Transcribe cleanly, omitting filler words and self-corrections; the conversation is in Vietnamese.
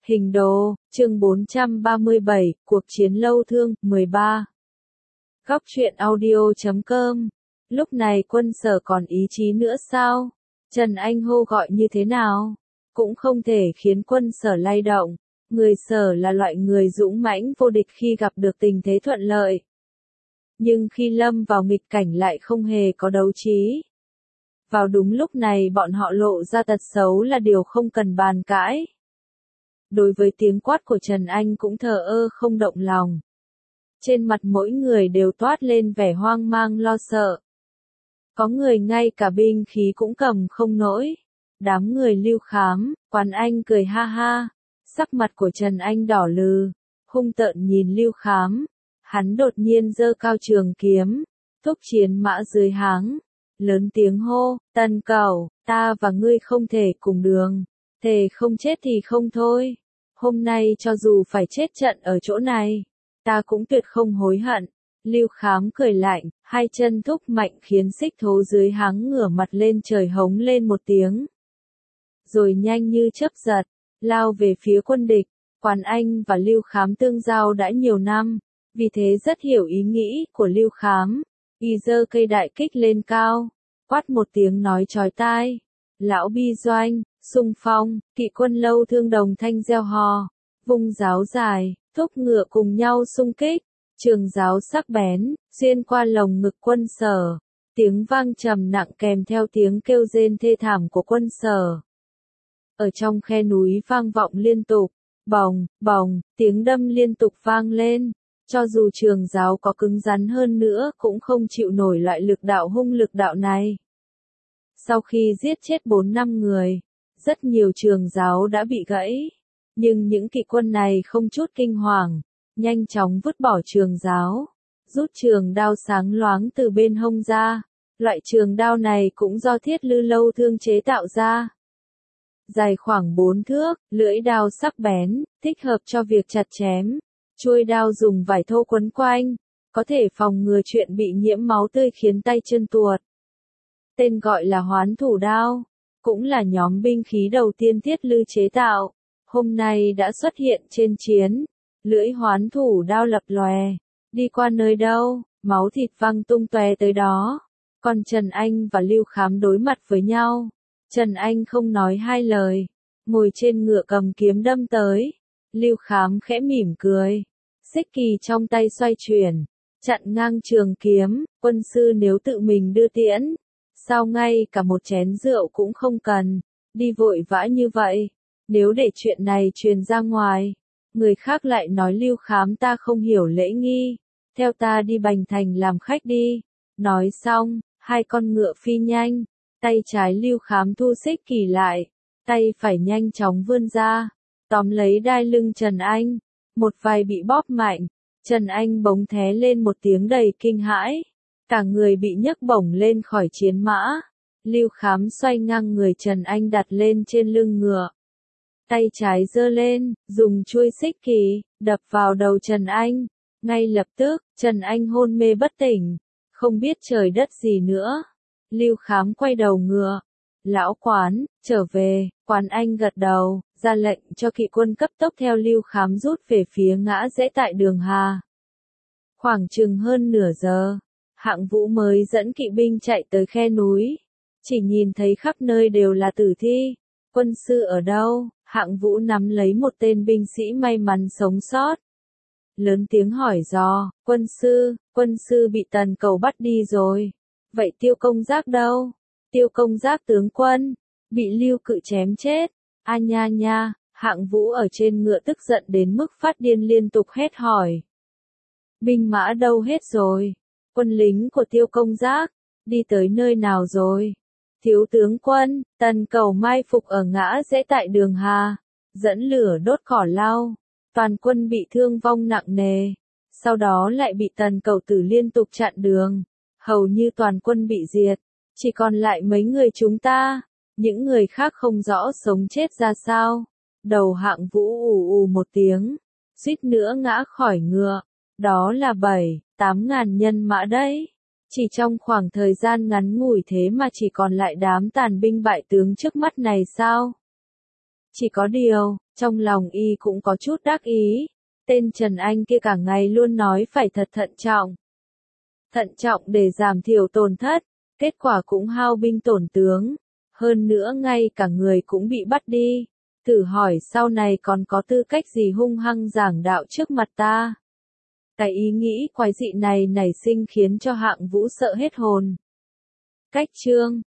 Hình đồ, chương 437, cuộc chiến lâu thương, 13. Góc truyện audio.com. Lúc này Quân Sở còn ý chí nữa sao? Trần Anh hô gọi như thế nào? Cũng không thể khiến Quân Sở lay động. Người Sở là loại người dũng mãnh vô địch khi gặp được tình thế thuận lợi. Nhưng khi lâm vào nghịch cảnh lại không hề có đấu trí. Vào đúng lúc này bọn họ lộ ra tật xấu là điều không cần bàn cãi. Đối với tiếng quát của Trần Anh cũng thờ ơ không động lòng. Trên mặt mỗi người đều toát lên vẻ hoang mang lo sợ. Có người ngay cả binh khí cũng cầm không nổi. Đám người Lưu Khám, Quán Anh cười ha ha. Sắc mặt của Trần Anh đỏ lừ, hung tợn nhìn Lưu Khám. Hắn đột nhiên giơ cao trường kiếm, thúc chiến mã dưới háng. Lớn tiếng hô, Tần Cẩu, ta và ngươi không thể cùng đường. Thề không chết thì không thôi. Hôm nay cho dù phải chết trận ở chỗ này, ta cũng tuyệt không hối hận. Lưu Khám cười lạnh, hai chân thúc mạnh khiến xích thố dưới háng ngửa mặt lên trời hống lên một tiếng. Rồi nhanh như chớp giật, lao về phía quân địch. Quán Anh và Lưu Khám tương giao đã nhiều năm, vì thế rất hiểu ý nghĩ của Lưu Khám. Y giơ cây đại kích lên cao, quát một tiếng nói chói tai. Lão bi doanh, xung phong, kỵ quân lâu thương đồng thanh reo hò, vung giáo dài, thúc ngựa cùng nhau xung kích, trường giáo sắc bén, xuyên qua lồng ngực Quân Sở, tiếng vang trầm nặng kèm theo tiếng kêu rên thê thảm của Quân Sở. Ở trong khe núi vang vọng liên tục, bòng, bòng, tiếng đâm liên tục vang lên, cho dù trường giáo có cứng rắn hơn nữa cũng không chịu nổi loại lực đạo hung lực đạo này. Sau khi giết chết 4-5 người, rất nhiều trường giáo đã bị gãy. Nhưng những kỵ quân này không chút kinh hoàng, nhanh chóng vứt bỏ trường giáo, rút trường đao sáng loáng từ bên hông ra. Loại trường đao này cũng do Thiết Lư lâu thương chế tạo ra. Dài khoảng 4 thước, lưỡi đao sắc bén, thích hợp cho việc chặt chém. Chuôi đao dùng vải thô quấn quanh, có thể phòng ngừa chuyện bị nhiễm máu tươi khiến tay chân tuột. Tên gọi là Hoán Thủ Đao, cũng là nhóm binh khí đầu tiên Thiết Lư chế tạo, hôm nay đã xuất hiện trên chiến. Lưỡi Hoán Thủ Đao lập lòe, đi qua nơi đâu, máu thịt văng tung tóe tới đó. Còn Trần Anh và Lưu Khám đối mặt với nhau. Trần Anh không nói hai lời, ngồi trên ngựa cầm kiếm đâm tới. Lưu Khám khẽ mỉm cười, xích kỳ trong tay xoay chuyển, chặn ngang trường kiếm. Quân sư nếu tự mình đưa tiễn, sao ngay cả một chén rượu cũng không cần, đi vội vã như vậy. Nếu để chuyện này truyền ra ngoài, người khác lại nói Lưu Khám ta không hiểu lễ nghi, theo ta đi Bành Thành làm khách đi. Nói xong, hai con ngựa phi nhanh, tay trái Lưu Khám thu xích kỳ lại, tay phải nhanh chóng vươn ra, tóm lấy đai lưng Trần Anh. Một vai bị bóp mạnh, Trần Anh bỗng thé lên một tiếng đầy kinh hãi, cả người bị nhấc bổng lên khỏi chiến mã. Lưu Khám xoay ngang người Trần Anh đặt lên trên lưng ngựa, tay trái giơ lên, dùng chuôi xích kỳ đập vào đầu Trần Anh. Ngay lập tức, Trần Anh hôn mê bất tỉnh, không biết trời đất gì nữa. Lưu Khám quay đầu ngựa, lão Quán, trở về. Quán Anh gật đầu, ra lệnh cho kỵ quân cấp tốc theo Lưu Khám rút về phía ngã rẽ tại đường Hà. Khoảng chừng hơn nửa giờ, Hạng Vũ mới dẫn kỵ binh chạy tới khe núi, chỉ nhìn thấy khắp nơi đều là tử thi. Quân sư ở đâu? Hạng Vũ nắm lấy một tên binh sĩ may mắn sống sót, lớn tiếng hỏi dò. Quân sư bị Tần Cẩu bắt đi rồi. Vậy Tiêu Công Giác đâu? Tiêu Công Giác tướng quân bị Lưu Cự chém chết. A nha nha. Hạng Vũ ở trên ngựa tức giận đến mức phát điên liên tục hét hỏi. Binh mã đâu hết rồi? Quân lính của Tiêu Công Giác đi tới nơi nào rồi? Thiếu tướng quân, Tần Cẩu mai phục ở ngã rẽ tại đường Hà, dẫn lửa đốt cỏ lau, toàn quân bị thương vong nặng nề, sau đó lại bị Tần Cẩu tử liên tục chặn đường, hầu như toàn quân bị diệt, chỉ còn lại mấy người chúng ta, những người khác không rõ sống chết ra sao. Đầu Hạng Vũ ù ù một tiếng, suýt nữa ngã khỏi ngựa, đó là 7-8 ngàn nhân mã đấy. Chỉ trong khoảng thời gian ngắn ngủi thế mà chỉ còn lại đám tàn binh bại tướng trước mắt này sao? Chỉ có điều, trong lòng y cũng có chút đắc ý. Tên Trần Anh kia cả ngày luôn nói phải thật thận trọng. Thận trọng để giảm thiểu tổn thất, kết quả cũng hao binh tổn tướng. Hơn nữa ngay cả người cũng bị bắt đi. Thử hỏi sau này còn có tư cách gì hung hăng giảng đạo trước mặt ta. Cái ý nghĩ quái dị này nảy sinh khiến cho Hạng Vũ sợ hết hồn. Cách chương